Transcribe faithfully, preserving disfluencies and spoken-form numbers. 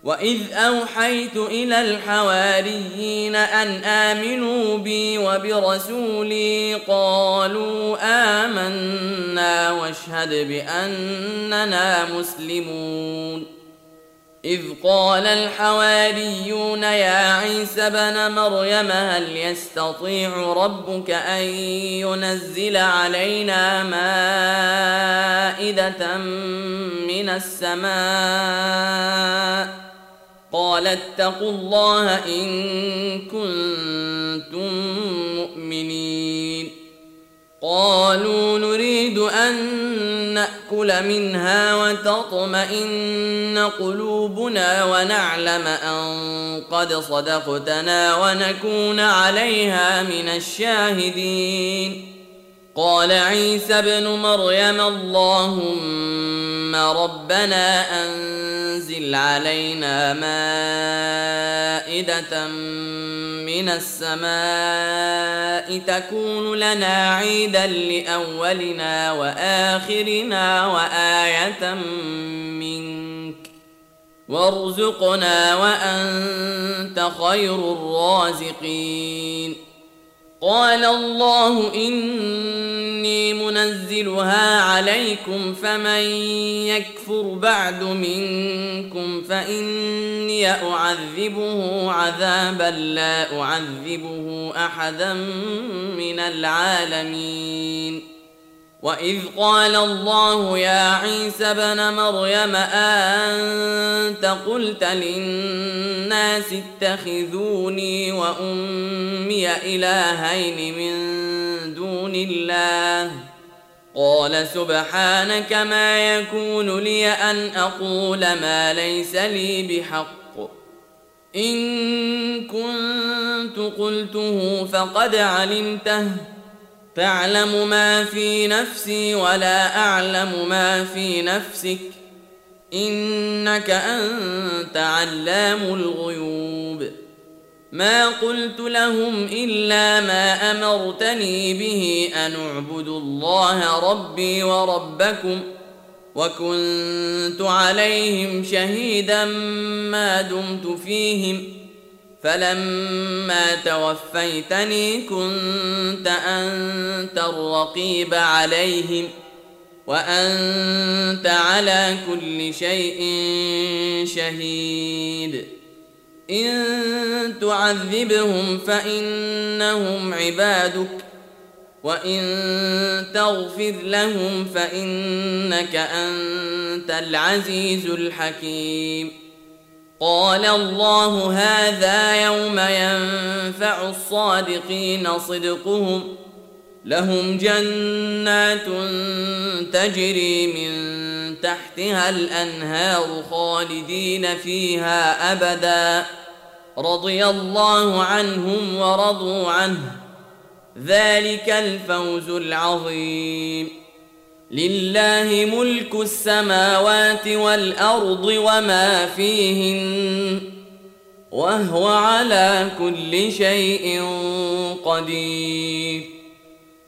وإذ أوحيت إلى الحواريين أن آمنوا بي وبرسولي قالوا آمنا واشهد بأننا مسلمون إذ قال الحواريون يا عيسى ابن مريم هل يستطيع ربك أن ينزل علينا مائدة من السماء قال اتقوا الله إن كنتم مؤمنين قالوا نريد أن نأكل منها وتطمئن قلوبنا ونعلم أن قد صدقتنا ونكون عليها من الشاهدين قال عيسى ابن مريم اللهم ربنا أنزل علينا مائدة من السماء تكون لنا عيدا لأولنا وآخرنا وآية منك وارزقنا وأنت خير الرازقين قال الله إني منزلها عليكم فمن يكفر بعد منكم فإني أعذبه عذابا لا أعذبه أحدا من العالمين وإذ قال الله يا عيسى ابن مريم أأنت قلت للناس اتخذوني وأمي إلهين من دون الله قال سبحانك ما يكون لي أن أقول ما ليس لي بحق إن كنت قلته فقد علمته تعلم ما في نفسي ولا أعلم ما في نفسك إنك أنت علام الغيوب ما قلت لهم إلا ما أمرتني به أن اعبدوا الله ربي وربكم وكنت عليهم شهيدا ما دمت فيهم فلما توفيتني كنت أنت الرقيب عليهم وأنت على كل شيء شهيد إن تعذبهم فإنهم عبادك وإن تغفر لهم فإنك أنت العزيز الحكيم قال الله هذا يوم ينفع الصادقين صدقهم لهم جنات تجري من تحتها الأنهار خالدين فيها أبدا رضي الله عنهم ورضوا عنه ذلك الفوز العظيم لله ملك السماوات والأرض وما فيهن وهو على كل شيء قدير